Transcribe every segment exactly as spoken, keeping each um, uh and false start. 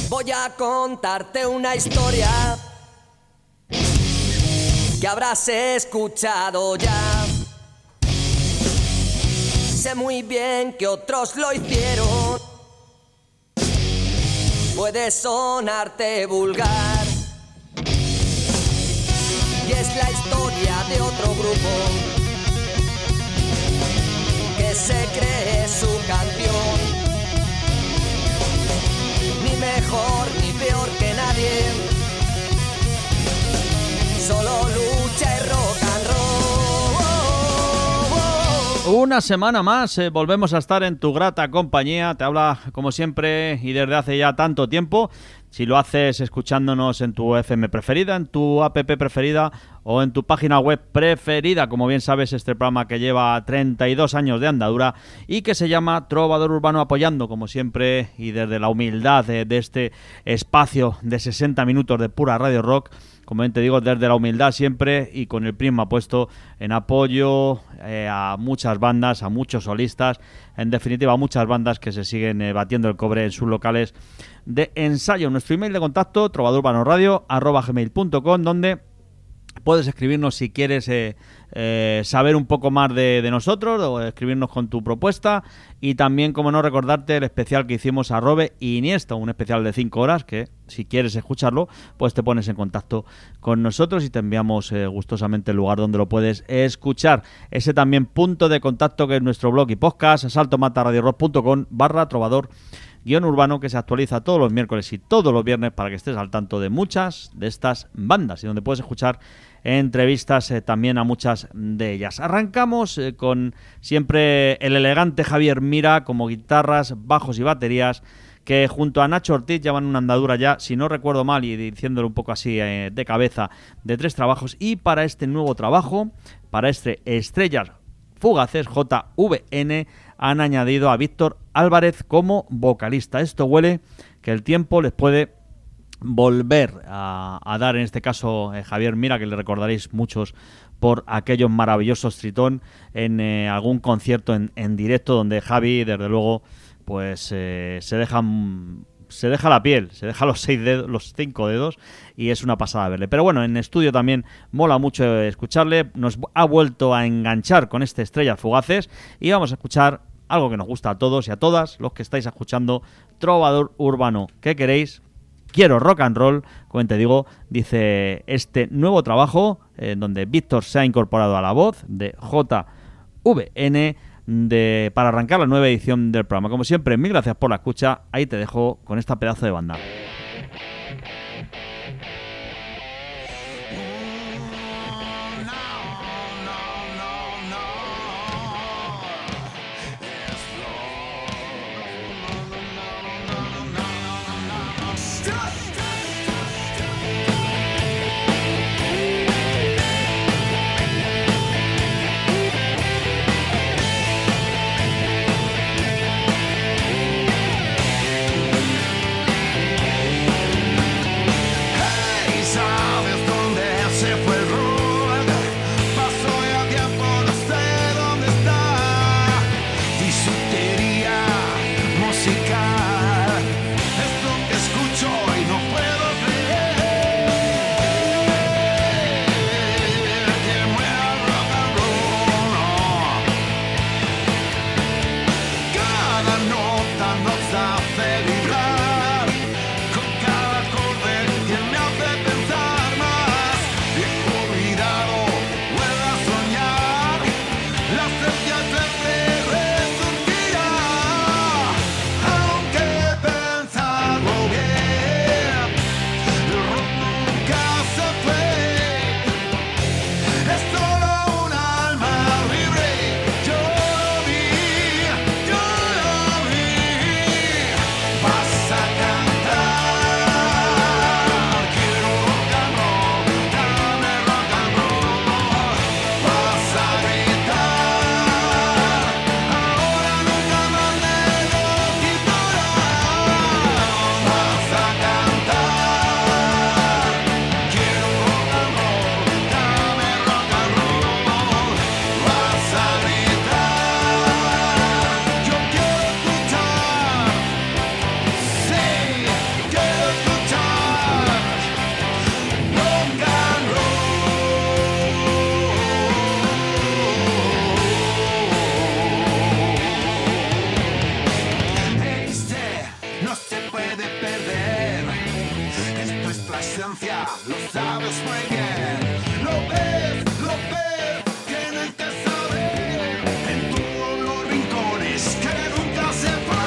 Voy a contarte una historia que habrás escuchado ya. Sé muy bien que otros lo hicieron. Puede sonarte vulgar y es la historia de otro grupo que se cree su canción. Ni mejor ni peor que nadie, solo lucha y rock and roll. Una semana más eh, volvemos a estar en tu grata compañía. Te habla como siempre y desde hace ya tanto tiempo. Si lo haces escuchándonos en tu F M preferida, en tu app preferida o en tu página web preferida. Como bien sabes, este programa que lleva treinta y dos años de andadura y que se llama Trovador Urbano, apoyando como siempre y desde la humildad de, de este espacio de sesenta minutos de pura radio rock. Como bien te digo, desde la humildad siempre y con el prisma puesto en apoyo eh, a muchas bandas, a muchos solistas, en definitiva a muchas bandas que se siguen eh, batiendo el cobre en sus locales de ensayo. Nuestro email de contacto, trovadorurbanorradio arroba gmail punto com, donde puedes escribirnos si quieres eh, eh, saber un poco más de, de nosotros, o escribirnos con tu propuesta. Y también, como no, recordarte el especial que hicimos a Robe Iniesta, un especial de cinco horas que, si quieres escucharlo, pues te pones en contacto con nosotros y te enviamos eh, gustosamente el lugar donde lo puedes escuchar. Ese también punto de contacto que es nuestro blog y podcast, asaltomataradiorock punto com barra trovador guión urbano, que se actualiza todos los miércoles y todos los viernes para que estés al tanto de muchas de estas bandas y donde puedes escuchar entrevistas eh, también a muchas de ellas. Arrancamos eh, con siempre el elegante Javier Mira como guitarras, bajos y baterías, que junto a Nacho Ortiz llevan una andadura ya, si no recuerdo mal y diciéndolo un poco así eh, de cabeza, de tres trabajos. Y para este nuevo trabajo, para este Estrellas Fugaces J V N, han añadido a Víctor Álvarez como vocalista. Esto huele que el tiempo les puede volver a, a dar, en este caso eh, Javier Mira, que le recordaréis muchos por aquellos maravillosos Tritón en eh, algún concierto en, en directo, donde Javi, desde luego, pues eh, se deja se deja la piel, se deja los seis dedos, los cinco dedos, y es una pasada verle. Pero bueno, en estudio también mola mucho escucharle. Nos ha vuelto a enganchar con este Estrellas Fugaces y vamos a escuchar algo que nos gusta a todos y a todas los que estáis escuchando Trovador Urbano. ¿Qué queréis? Quiero rock and roll, como te digo, dice este nuevo trabajo, en eh, donde Víctor se ha incorporado a la voz de J V N, de, para arrancar la nueva edición del programa. Como siempre, mil gracias por la escucha. Ahí te dejo con esta pedazo de banda. lo sabes muy bien. Lo ves, lo ves, tienes que saber en todos los rincones que nunca se fue.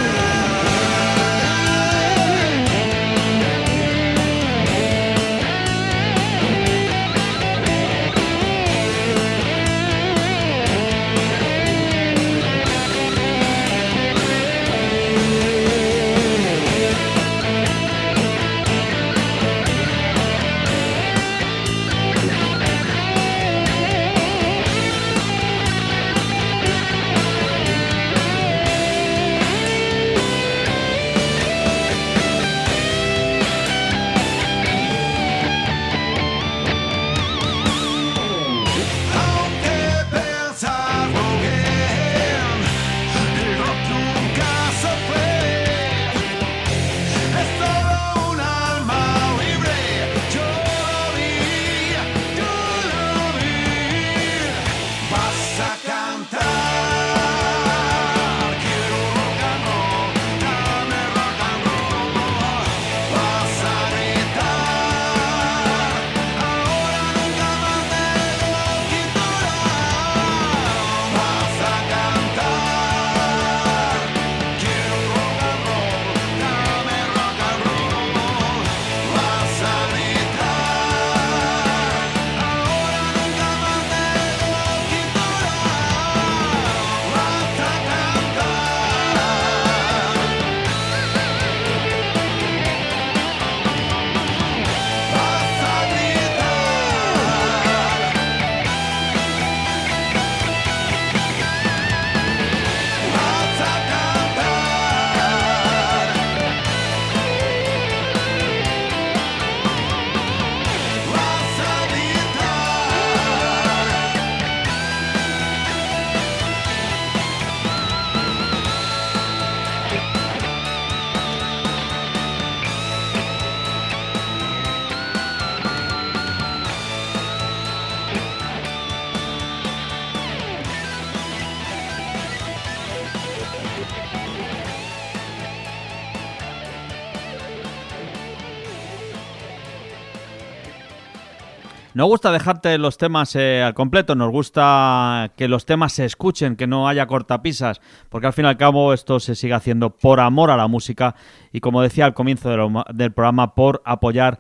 Nos gusta dejarte los temas eh, al completo, nos gusta que los temas se escuchen, que no haya cortapisas, porque al fin y al cabo esto se sigue haciendo por amor a la música y, como decía al comienzo de lo, del programa, por apoyar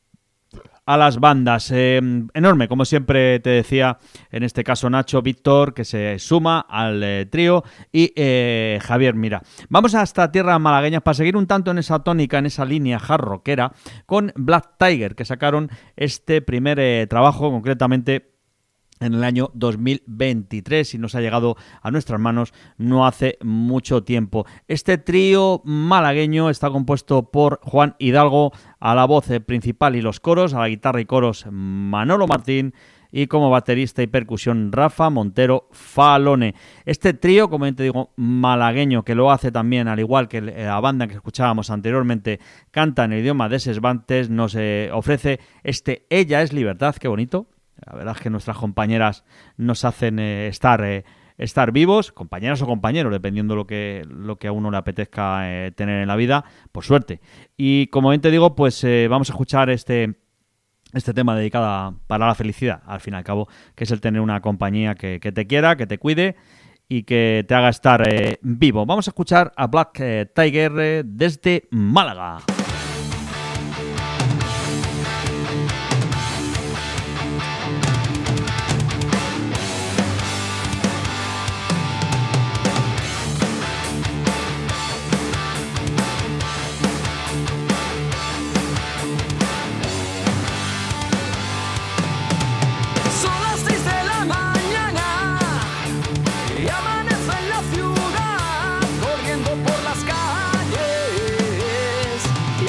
a las bandas. Eh, enorme, como siempre te decía, en este caso Nacho, Víctor, que se suma al eh, trío, y eh, Javier Mira. Vamos hasta tierras malagueñas para seguir un tanto en esa tónica, en esa línea hard rockera, con Black Tiger, que sacaron este primer eh, trabajo, concretamente en el año dos mil veintitrés, y nos ha llegado a nuestras manos no hace mucho tiempo. Este trío malagueño está compuesto por Juan Hidalgo a la voz principal y los coros, a la guitarra y coros Manolo Martín, y como baterista y percusión Rafa Montero Falone. Este trío, como te digo, malagueño, que lo hace también, al igual que la banda que escuchábamos anteriormente, canta en el idioma de Cervantes, nos eh, ofrece este Ella es Libertad. Qué bonito. La verdad es que nuestras compañeras nos hacen eh, estar, eh, estar vivos, compañeras o compañeros, dependiendo lo que, lo que a uno le apetezca eh, tener en la vida, por suerte. Y como bien te digo, pues eh, vamos a escuchar este, este tema dedicado a, para la felicidad, al fin y al cabo, que es el tener una compañía que, que te quiera, que te cuide y que te haga estar eh, vivo. Vamos a escuchar a Black eh, Tiger eh, desde Málaga. Amanece en la ciudad, corriendo por las calles.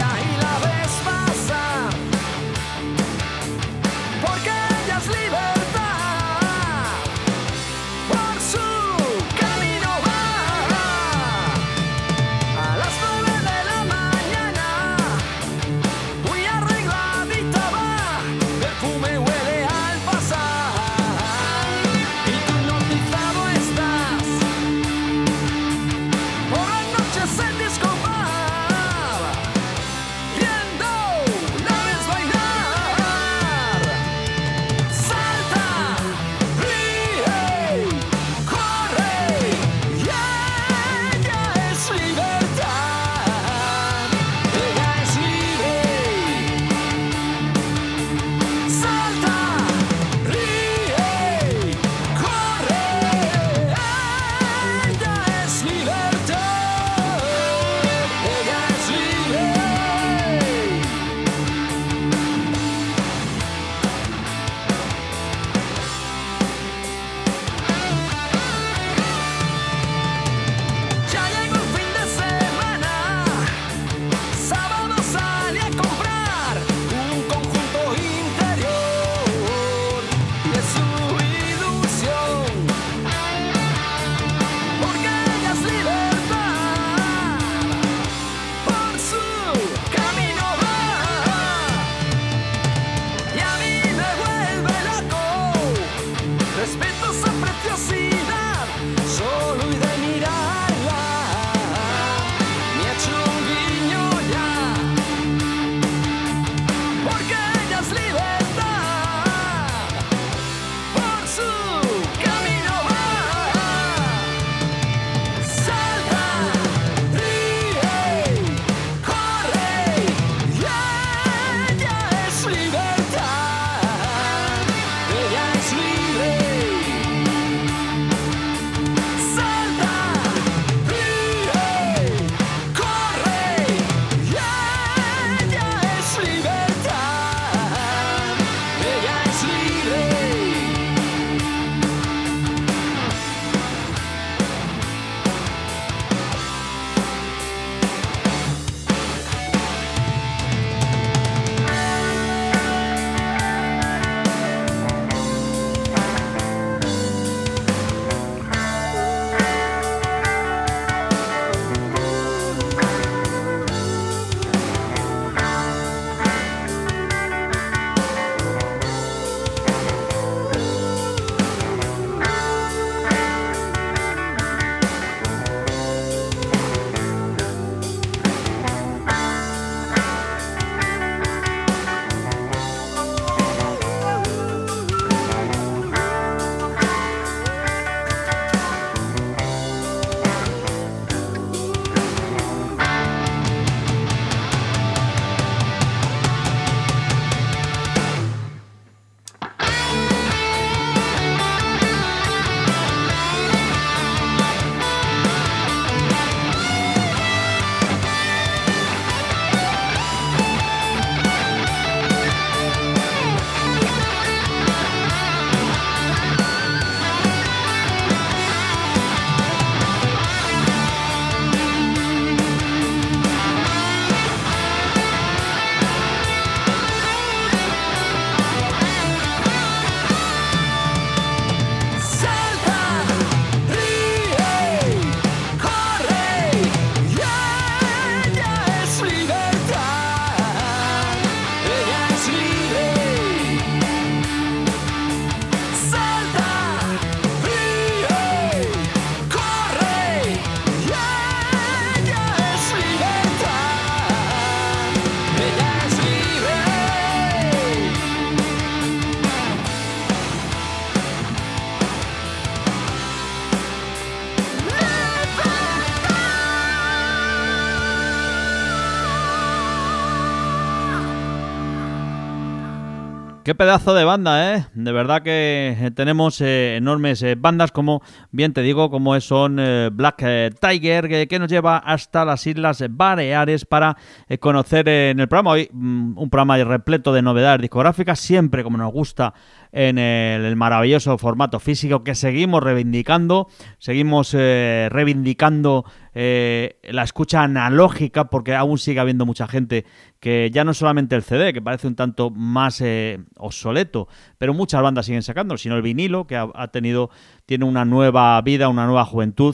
Qué pedazo de banda, ¿eh? De verdad que tenemos eh, enormes eh, bandas, como bien te digo, como son eh, Black eh, Tiger, que, que nos lleva hasta las Islas Baleares para eh, conocer eh, en el programa hoy mm, un programa repleto de novedades discográficas, siempre como nos gusta en el, el maravilloso formato físico que seguimos reivindicando, seguimos eh, reivindicando eh, la escucha analógica, porque aún sigue habiendo mucha gente que ya no solamente el C D, que parece un tanto más eh, obsoleto, pero muchas bandas siguen sacándolo, sino el vinilo, que ha, ha tenido, tiene una nueva vida, una nueva juventud.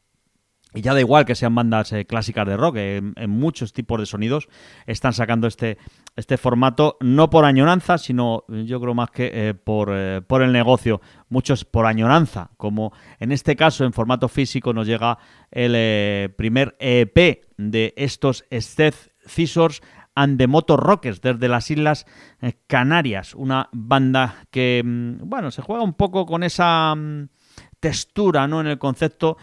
Y ya da igual que sean bandas eh, clásicas de rock, eh, en, en muchos tipos de sonidos están sacando este, este formato, no por añoranza, sino yo creo más que eh, por, eh, por el negocio. Muchos por añoranza, como en este caso en formato físico nos llega el eh, primer E P de estos Steph Scissors and the Motor Rockers desde las Islas Canarias, una banda que, bueno, se juega un poco con esa textura, ¿no?, en el concepto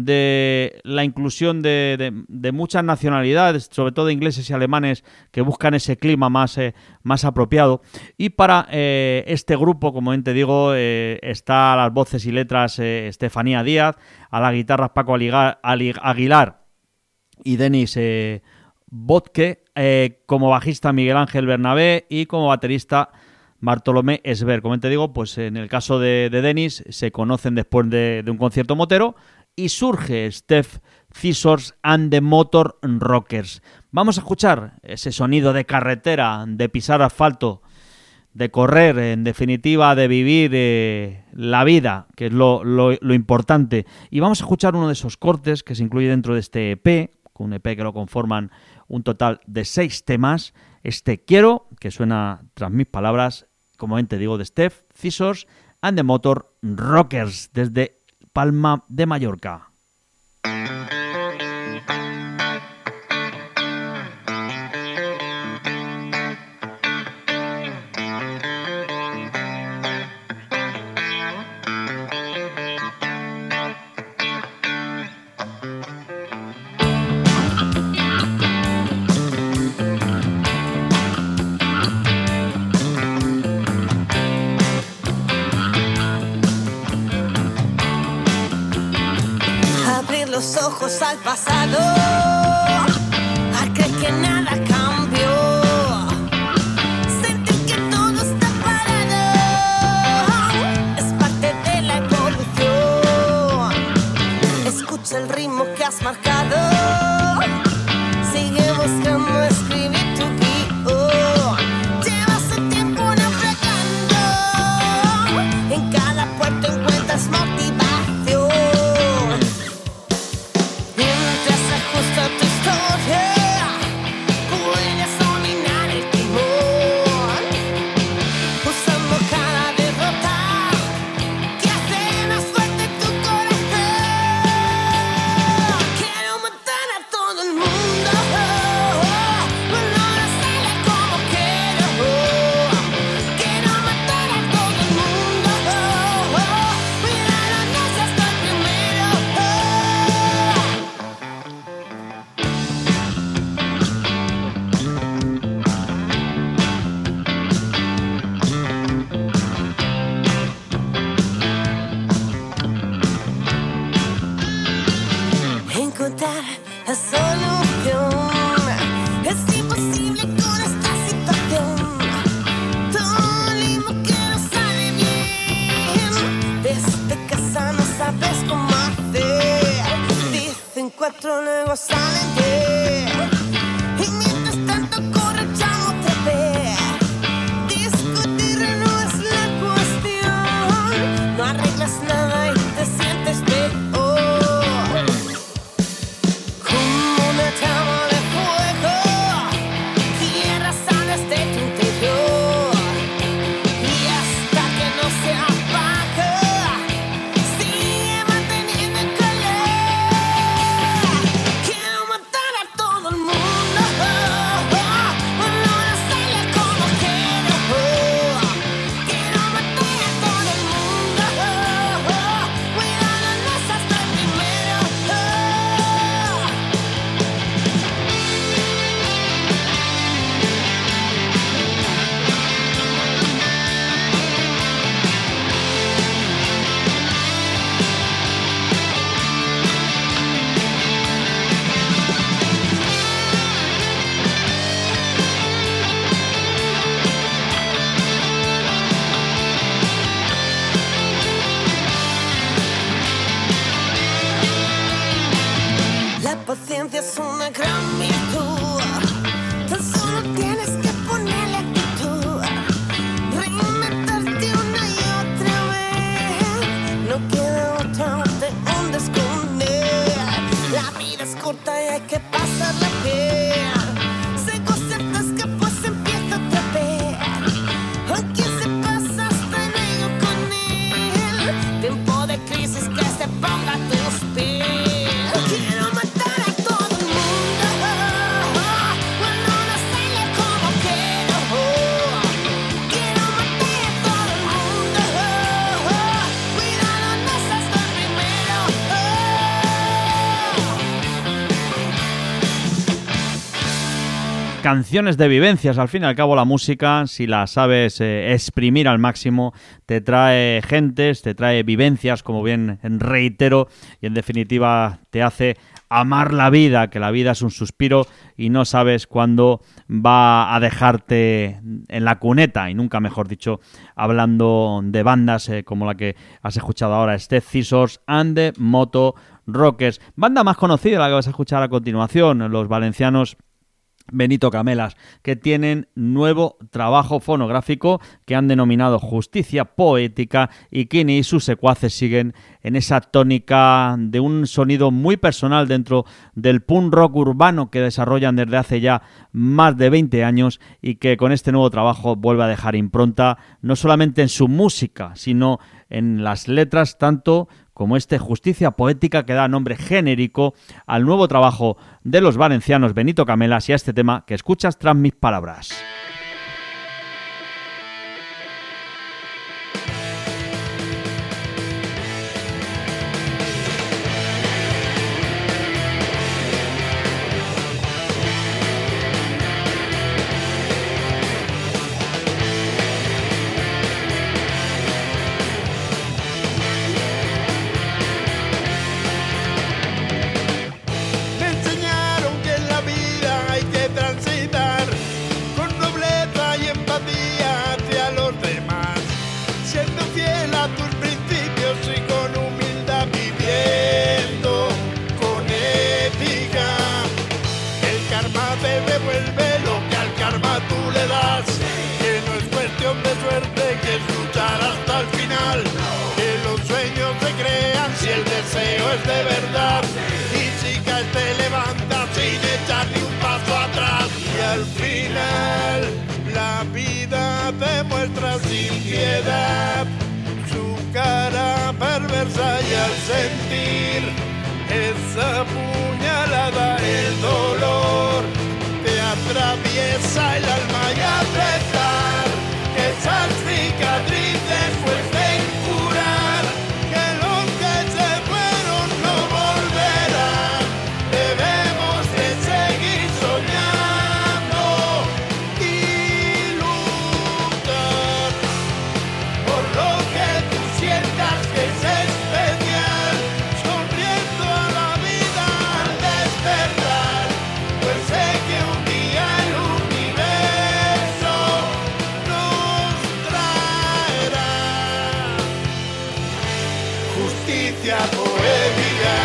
de la inclusión de, de, de muchas nacionalidades, sobre todo ingleses y alemanes, que buscan ese clima más, eh, más apropiado. Y para eh, este grupo, como bien te digo, eh, está a las voces y letras eh, Estefanía Díaz, a las guitarras Paco Aliga, Ali, Aguilar y Denis eh, Botke, eh, como bajista Miguel Ángel Bernabé y como baterista Bartolomé Esber. Como te digo, pues en el caso de, de Denis se conocen después de, de un concierto motero y surge Steph Scissors and the Motor Rockers. Vamos a escuchar ese sonido de carretera, de pisar asfalto, de correr, en definitiva de vivir eh, la vida, que es lo, lo, lo importante. Y vamos a escuchar uno de esos cortes que se incluye dentro de este E P, con un E P que lo conforman un total de seis temas. Este Quiero, que suena tras mis palabras, como bien te digo, de Steph Scissors and the Motor Rockers, desde Palma de Mallorca. Los ojos al pasado, a creer que nada cambió, sentir que todo está parado, es parte de la evolución. Escucha el ritmo que has marcado, sigue buscando escribir tu guión. Llevas el tiempo naufragando, en cada puerto encuentras motivación. Mientras se ajusta canciones de vivencias. Al fin y al cabo la música, si la sabes eh, exprimir al máximo, te trae gentes, te trae vivencias, como bien reitero, y en definitiva te hace amar la vida, que la vida es un suspiro y no sabes cuándo va a dejarte en la cuneta, y nunca mejor dicho, hablando de bandas eh, como la que has escuchado ahora, Step Scissors and the Moto Rockers. Banda más conocida, la que vas a escuchar a continuación, los valencianos Benito Camelas, que tienen nuevo trabajo fonográfico que han denominado Justicia Poética, y Kini y sus secuaces siguen en esa tónica de un sonido muy personal dentro del punk rock urbano que desarrollan desde hace ya más de veinte años, y que con este nuevo trabajo vuelve a dejar impronta no solamente en su música, sino en las letras, tanto como este Justicia Poética, que da nombre genérico al nuevo trabajo de los valencianos Benito Camelas y a este tema que escuchas tras mis palabras. Me enseñaron que en la vida hay que transitar con nobleza y empatía hacia los demás, siendo fiel a tus principios y con humildad viviendo con ética. El karma te devuelve lo que al karma tú le das, que no es cuestión de suerte, que es luchar hasta el final, que los sueños se crean si el deseo es de verdad, y si caes te levantas sin echar ni un paso atrás, y al final la vida te muestra sin piedad su cara perversa, y al sentir esa puñalada el dolor te atraviesa el alma, y a pesar que esas cicatrices cuesten curar, que los que se fueron no volverán, debemos de seguir soñando y luchar por lo que tú sientas que es especial, sonriendo a la vida al despertar, pues sé que un día el universo nos traerá justicia poética.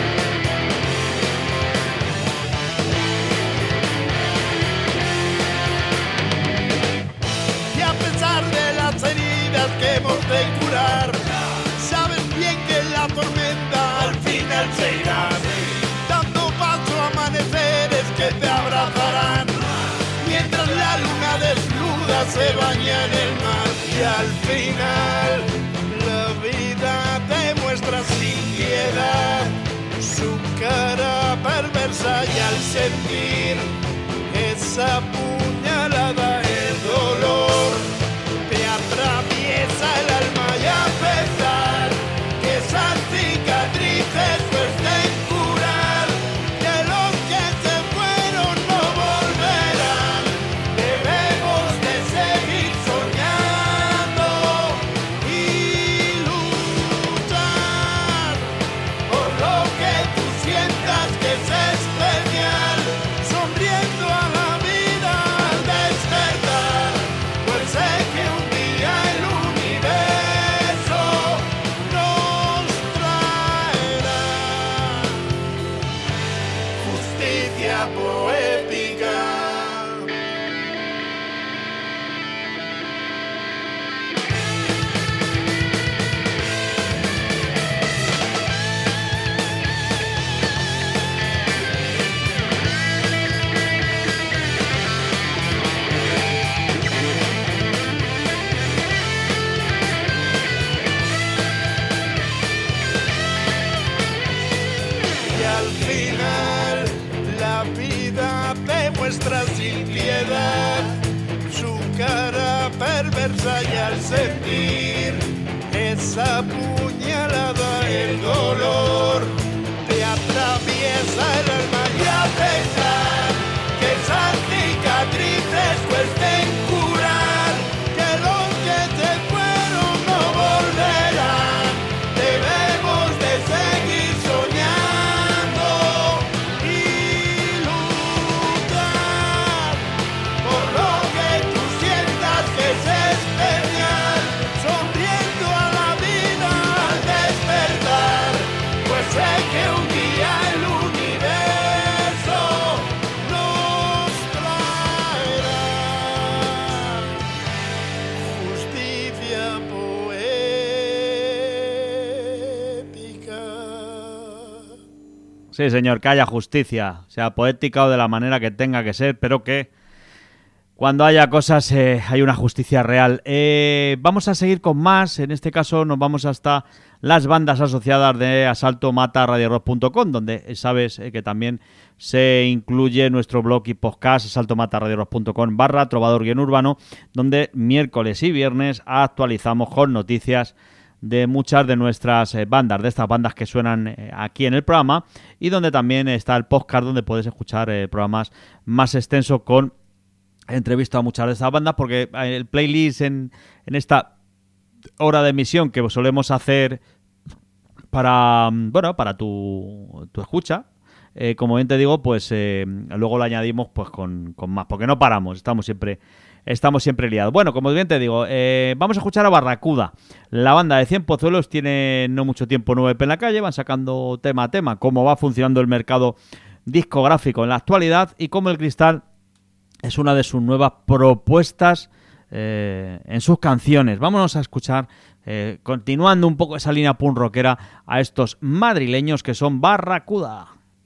Y a pesar de las heridas que hemos de curar, sabes bien que la tormenta al final se irá, dando paso a amaneceres que te abrazarán, mientras la luna desnuda se baña en el mar, y al final la vida te muestra sin piedad su cara perversa, y al sentir esa puñalada el dolor te atraviesa el alma, y a pesar que esas cicatrices cuesten curar, que los que se fueron no volverán, debemos de seguir soñando y luchar por lo que tú sientas que es especial, sonriendo a la vida al despertar, pues sé que un día el universo nos traerá justicia poética. Y al final la vida te muestra sin piedad su cara perversa, y al sentir esa puñalada el dolor te atraviesa el alma, y a pesar que esas cicatrices Sí, señor, que haya justicia, sea poética o de la manera que tenga que ser, pero que cuando haya cosas eh, hay una justicia real. Eh, vamos a seguir con más, en este caso nos vamos hasta las bandas asociadas de Asalto Mata Radio Rock punto com, donde sabes eh, que también se incluye nuestro blog y podcast asalto mata radio rock punto com barra trovador guión urbano, donde miércoles y viernes actualizamos con noticias de muchas de nuestras eh, bandas, de estas bandas que suenan eh, aquí en el programa, y donde también está el podcast donde puedes escuchar eh, programas más extensos con entrevista a muchas de estas bandas, porque el playlist en, en esta hora de emisión que solemos hacer para, bueno, para tu, tu escucha, eh, como bien te digo, pues eh, luego lo añadimos pues con, con más, porque no paramos, estamos siempre estamos siempre liados. Bueno, como bien te digo, eh, vamos a escuchar a Barracuda. La banda de Cien Pozuelos tiene no mucho tiempo nueve en la calle, van sacando tema a tema cómo va funcionando el mercado discográfico en la actualidad y cómo el cristal es una de sus nuevas propuestas eh, en sus canciones. Vámonos a escuchar, eh, continuando un poco esa línea punk rockera, a estos madrileños que son Barracuda.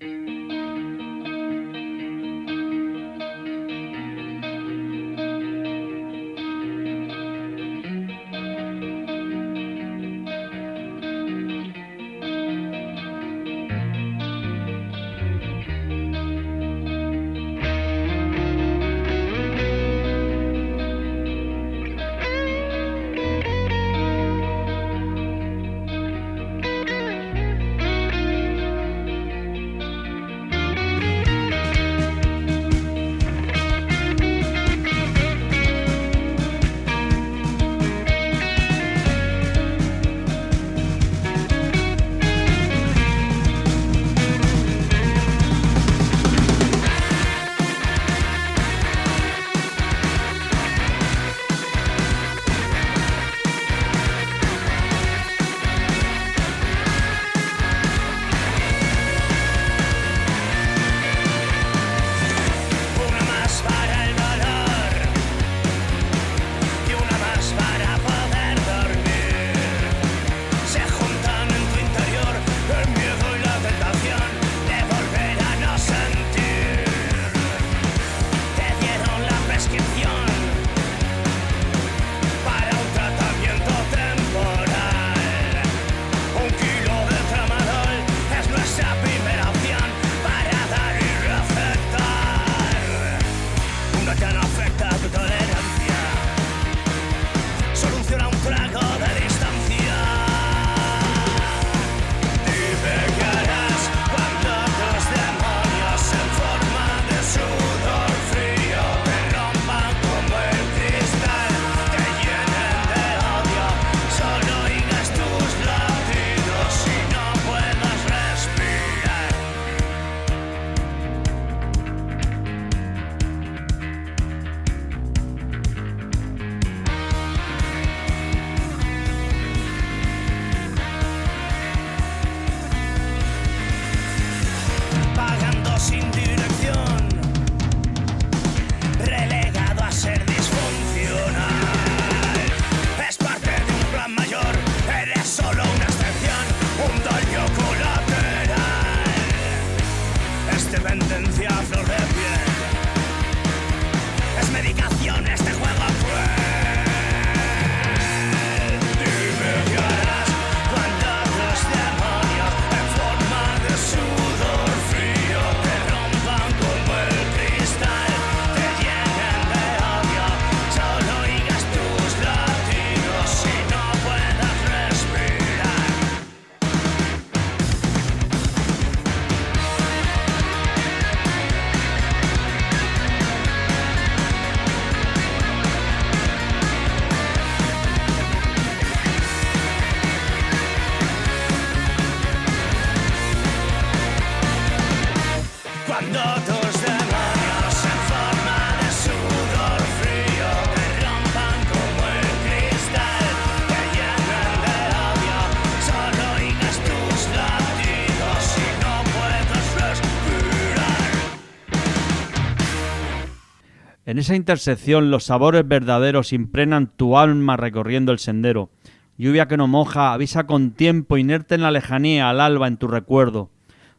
En esa intersección los sabores verdaderos impregnan tu alma recorriendo el sendero. Lluvia que no moja, avisa con tiempo, inerte en la lejanía, al alba en tu recuerdo.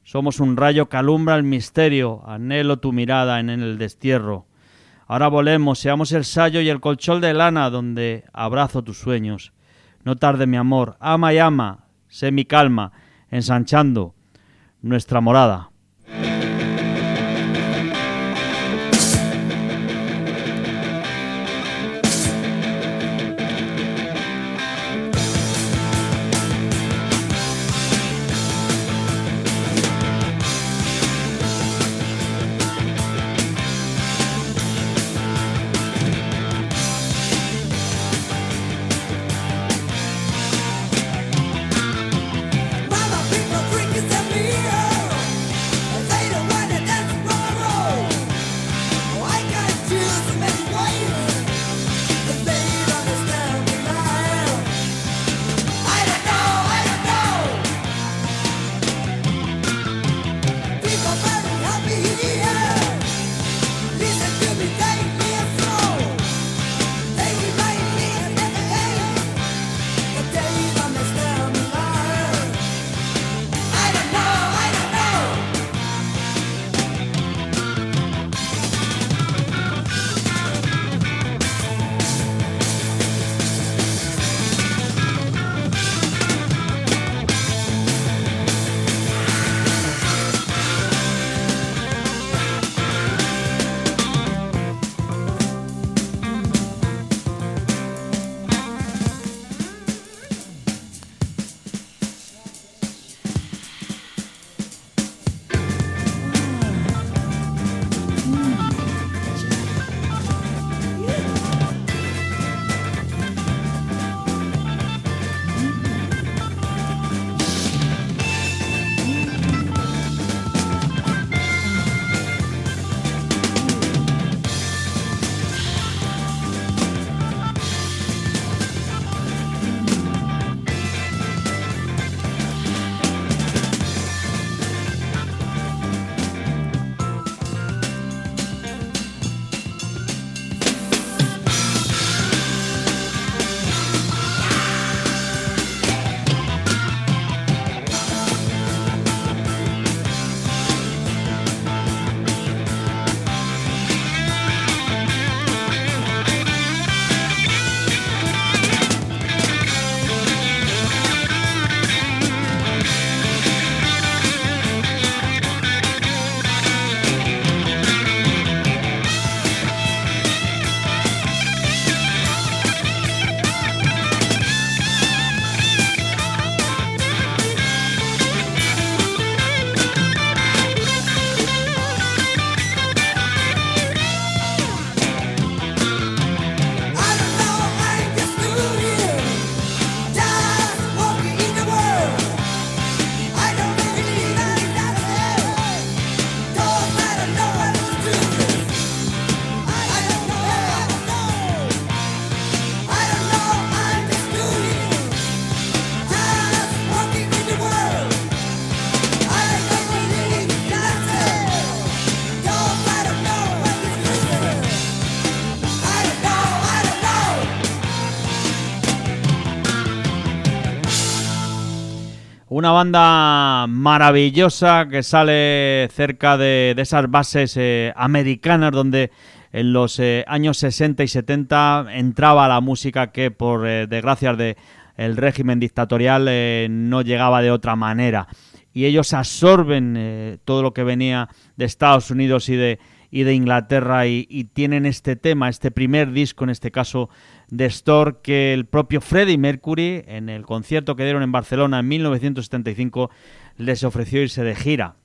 Somos un rayo que alumbra el misterio, anhelo tu mirada en el destierro. Ahora volemos, seamos el sayo y el colchón de lana donde abrazo tus sueños. No tarde mi amor, ama y ama, sé mi calma, ensanchando nuestra morada. Una banda maravillosa que sale cerca de, de esas bases eh, americanas donde en los eh, años sesenta y setenta entraba la música que por eh, desgracias de el régimen dictatorial eh, no llegaba de otra manera. Y ellos absorben eh, todo lo que venía de Estados Unidos y de, y de Inglaterra y, y tienen este tema, este primer disco, en este caso de Store, que el propio Freddie Mercury, en el concierto que dieron en Barcelona en mil novecientos setenta y cinco, les ofreció irse de gira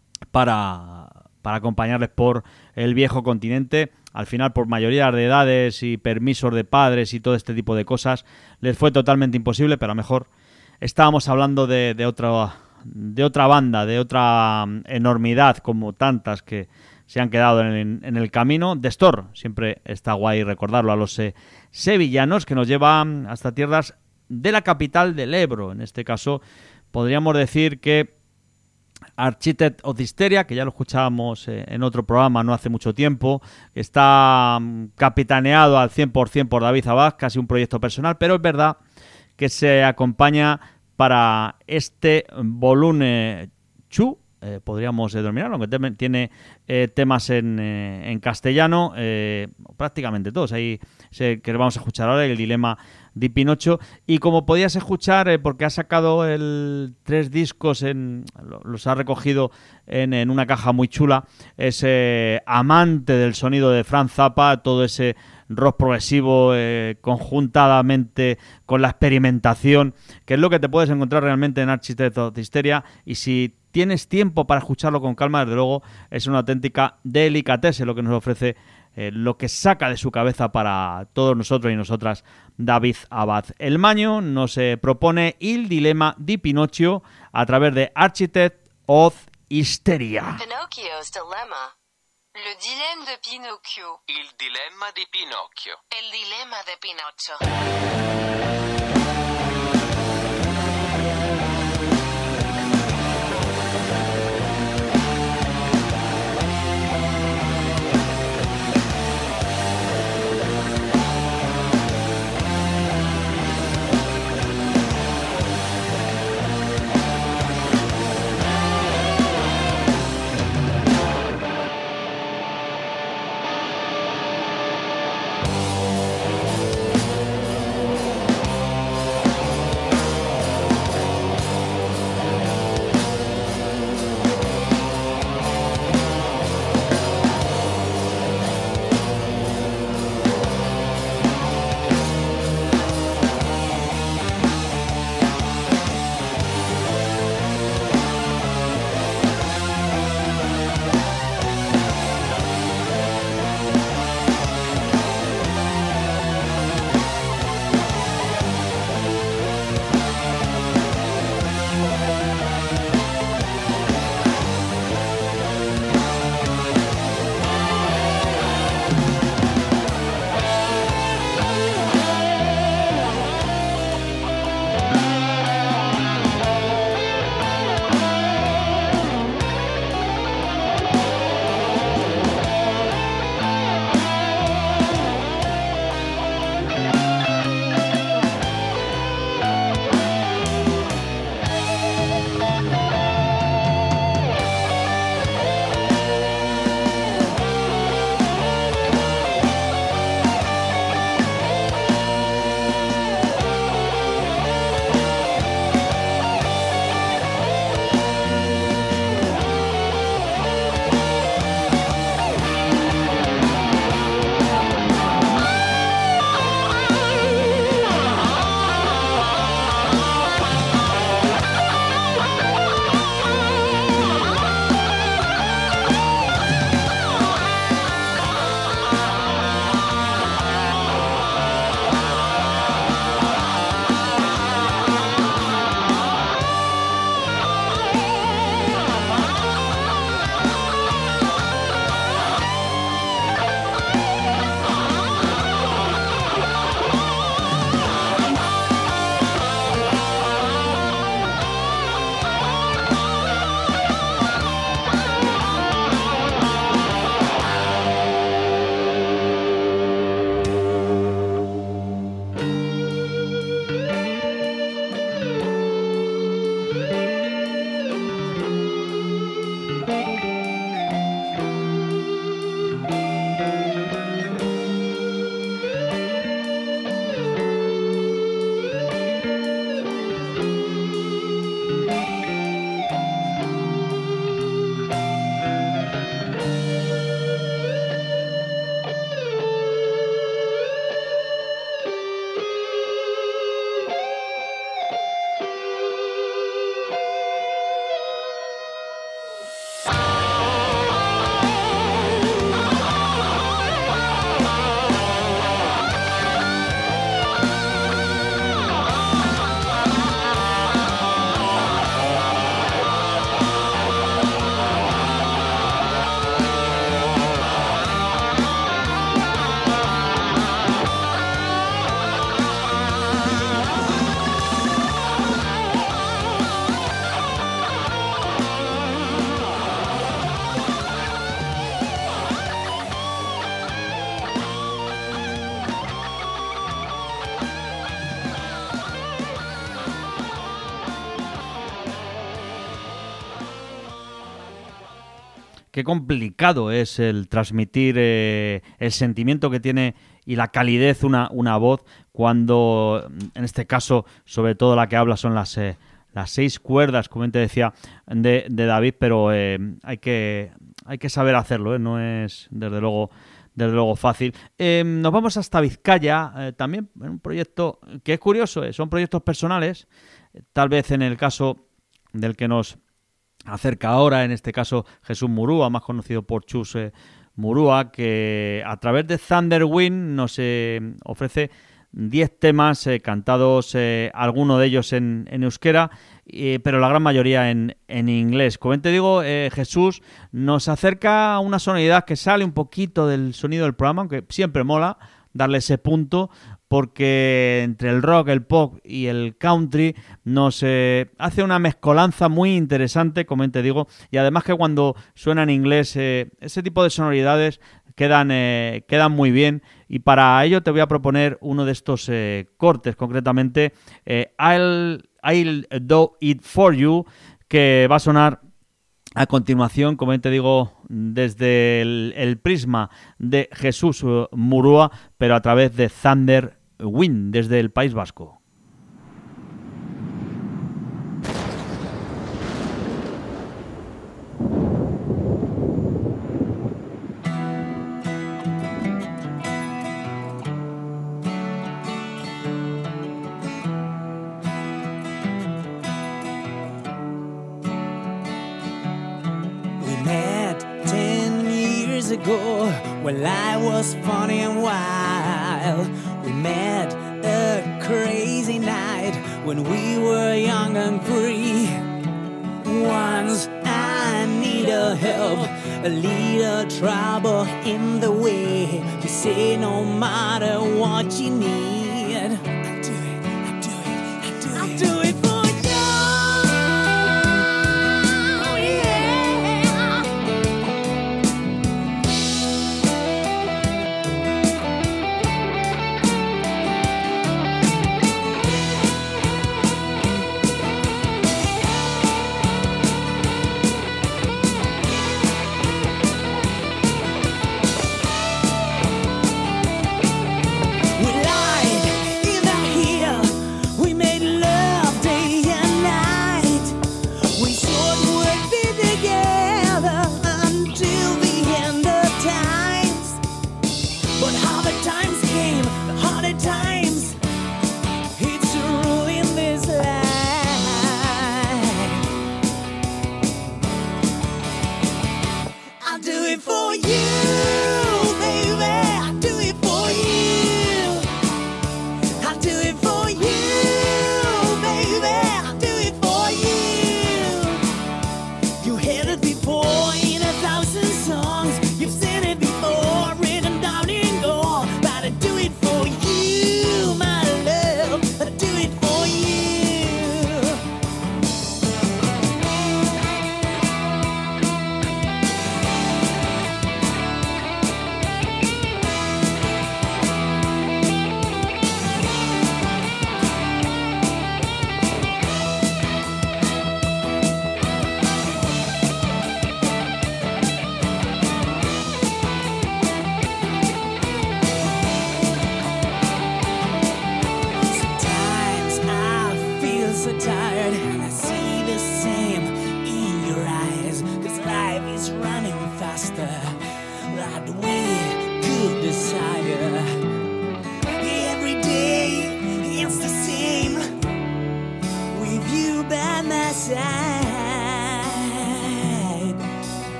para, para acompañarles por el viejo continente. Al final, por mayoría de edades y permisos de padres y todo este tipo de cosas, les fue totalmente imposible, pero a lo mejor estábamos hablando de, de, otra, de otra banda, de otra enormidad, como tantas que se han quedado en, en el camino. The Store, siempre está guay recordarlo, a los eh, sevillanos, que nos llevan hasta tierras de la capital del Ebro. En este caso, podríamos decir que Architect of Hysteria, que ya lo escuchábamos eh, en otro programa no hace mucho tiempo, que está um, capitaneado al cien por ciento por David Abad, casi un proyecto personal, pero es verdad que se acompaña para este volumen dos, eh, podríamos eh, dominar, aunque te, tiene eh, temas en, eh, en castellano, eh, prácticamente todos. Ahí se, que vamos a escuchar ahora, El dilema de Pinocho. Y como podías escuchar, eh, porque ha sacado el tres discos, en, los ha recogido en, en una caja muy chula, es eh, amante del sonido de Frank Zappa, todo ese rock progresivo eh, conjuntamente con la experimentación, que es lo que te puedes encontrar realmente en Architect of Hysteria. Y si tienes tiempo para escucharlo con calma, desde luego es una auténtica delicatesse lo que nos ofrece, eh, lo que saca de su cabeza para todos nosotros y nosotras David Abad. El Maño nos eh, propone Il dilema di Pinocchio a través de Architect of Hysteria. Pinocchio's dilemma. Le dilemme de Pinocchio. Il dilemma di Pinocchio. El dilema de Pinocho. qué complicado es el transmitir eh, el sentimiento que tiene y la calidez una, una voz cuando, en este caso, sobre todo la que habla son las, eh, las seis cuerdas, como te decía, de, de David, pero eh, hay que, hay que saber hacerlo, ¿eh? No es, desde luego, desde luego fácil. Eh, nos vamos hasta Vizcaya, eh, también en un proyecto que es curioso, eh, son proyectos personales, eh, tal vez en el caso del que nos acerca ahora, en este caso Jesús Murúa, más conocido por Chus eh, Murúa, que a través de Thunderwind nos eh, ofrece diez temas eh, cantados, eh, algunos de ellos en, en euskera, eh, pero la gran mayoría en, en inglés. Como te digo, eh, Jesús nos acerca a una sonoridad que sale un poquito del sonido del programa, aunque siempre mola darle ese punto, porque entre el rock, el pop y el country nos eh, hace una mezcolanza muy interesante, como te digo, y además que cuando suena en inglés eh, ese tipo de sonoridades quedan, eh, quedan muy bien, y para ello te voy a proponer uno de estos eh, cortes, concretamente eh, I'll, I'll Do It For You, que va a sonar a continuación, como te digo, desde el, el prisma de Jesús Murúa, pero a través de Thunderwind, desde el País Vasco. Ago, when I was funny and wild, we met a crazy night when we were young and free. Once I needed help, a little trouble in the way. You say no matter what you need, I'll do it, I'll do it, I'll do it, I'll do it for you.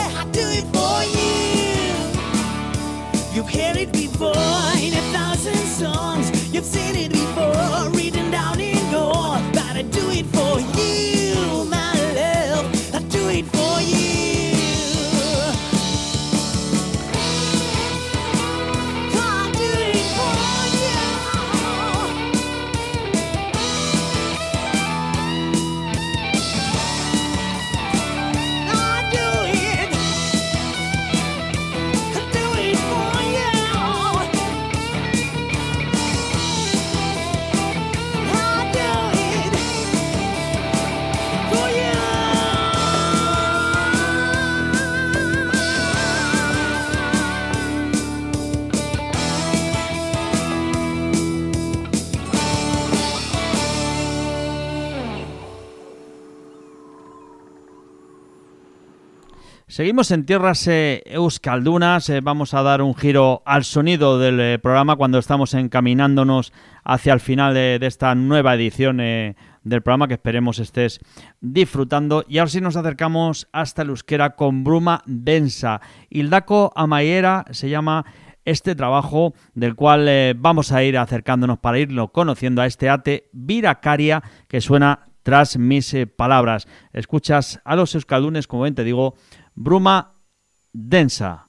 You've heard it before in a thousand Seguimos en tierras eh, euskaldunas, eh, vamos a dar un giro al sonido del eh, programa cuando estamos encaminándonos hacia el final de, de esta nueva edición eh, del programa, que esperemos estés disfrutando. Y ahora sí nos acercamos hasta el euskera con Bruma Densa. Hildako Amaiera se llama este trabajo, del cual eh, vamos a ir acercándonos para irlo conociendo a este ate Viracaria que suena tras mis eh, palabras. Escuchas a los euskaldunes, como ven te digo, Bruma Densa.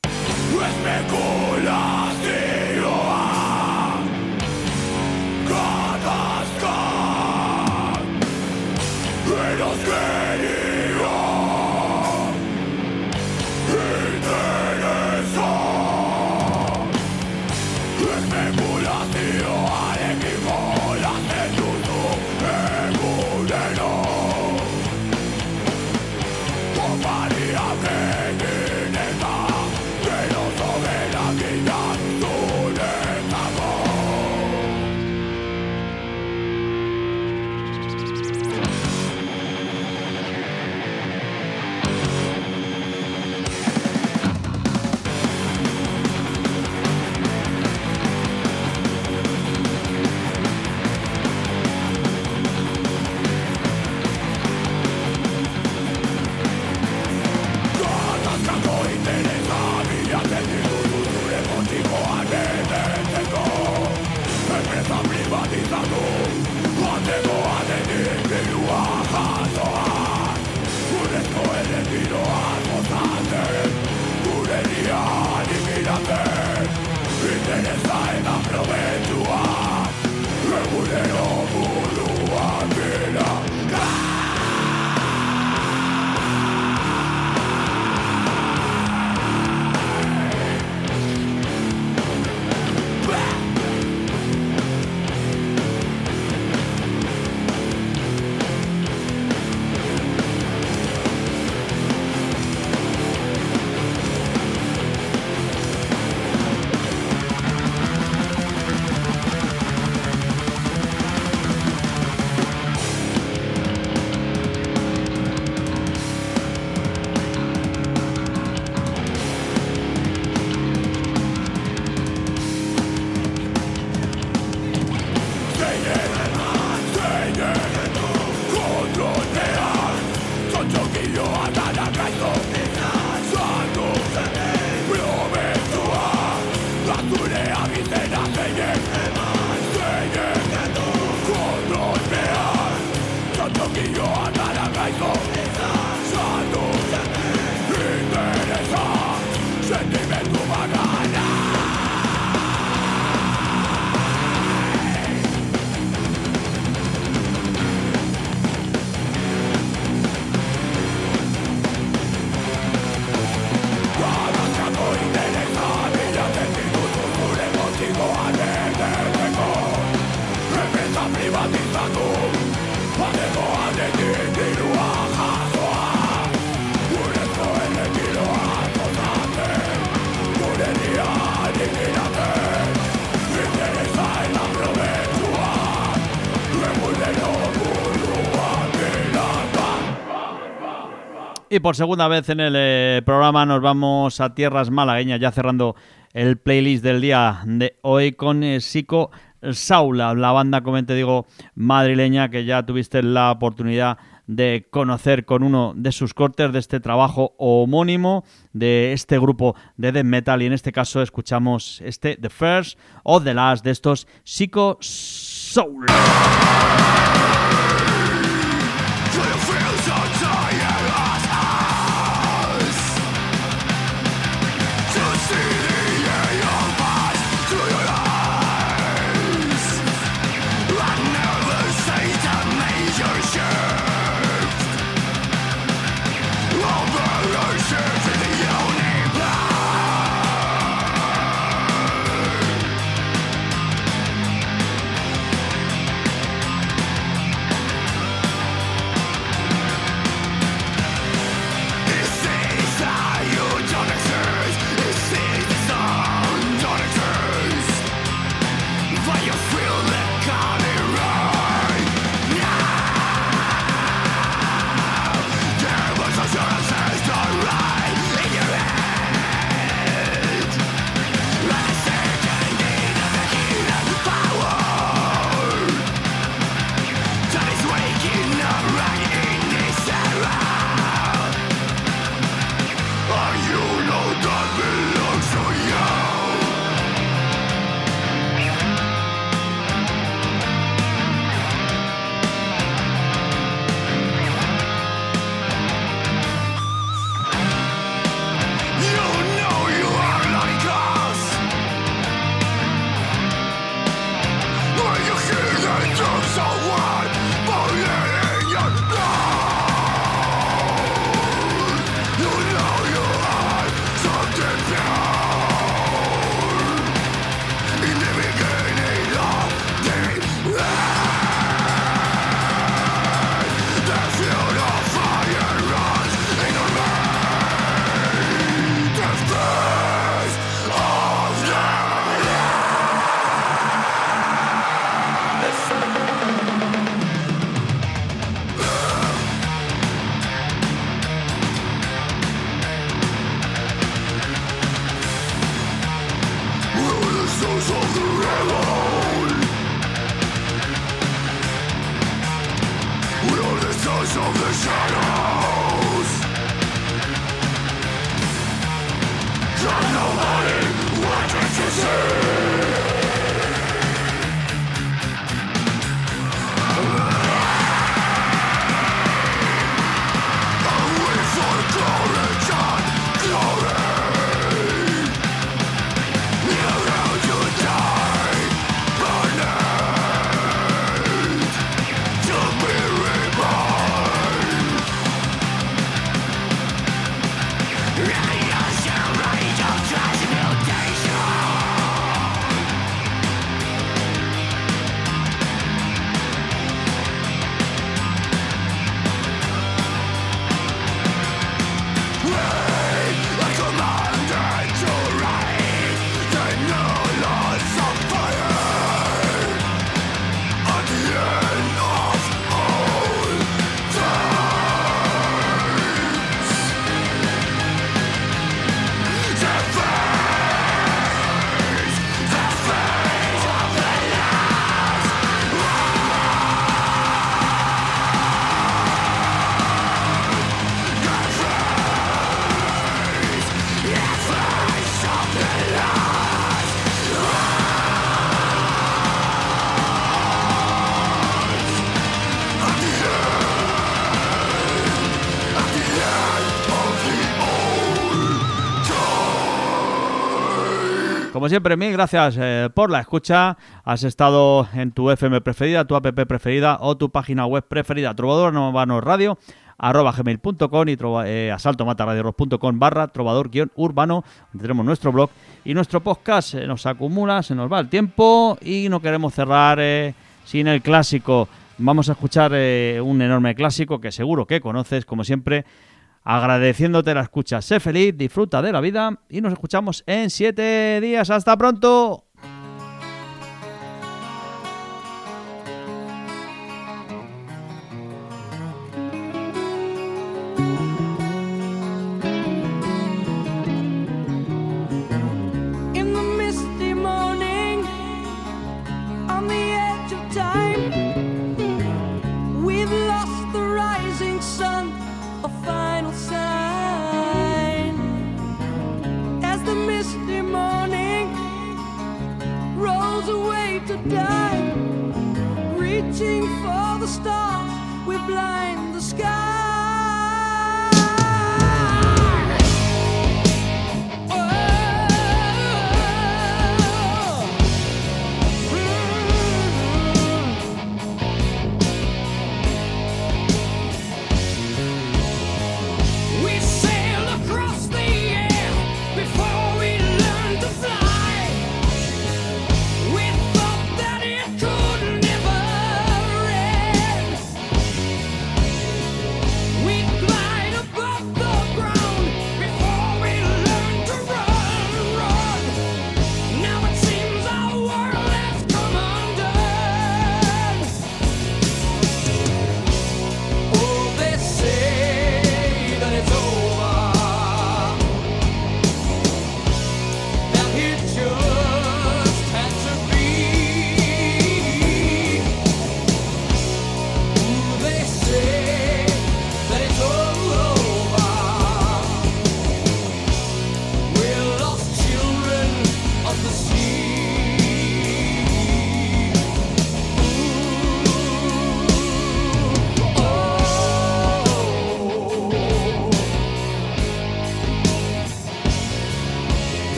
Y por segunda vez en el eh, programa nos vamos a tierras malagueñas, ya cerrando el playlist del día de hoy con eh, Psico Saula, la banda, como te digo, madrileña, que ya tuviste la oportunidad de conocer con uno de sus cortes de este trabajo homónimo de este grupo de death metal, y en este caso escuchamos este The First o The Last de estos Psico Saula. como siempre, mil gracias eh, por la escucha. Has estado en tu F M preferida, tu app preferida o tu página web preferida, Trovador Urbano Radio, arroba gmail punto com y trova, eh, asaltomataradiorock punto com barra trovador guión urbano, donde tenemos nuestro blog y nuestro podcast. Se nos acumula, se nos va el tiempo y no queremos cerrar eh, sin el clásico. Vamos a escuchar eh, un enorme clásico que seguro que conoces, como siempre, agradeciéndote la escucha. Sé feliz, disfruta de la vida y nos escuchamos en siete días. ¡Hasta pronto! Die, reaching for the stars, we blind the sky.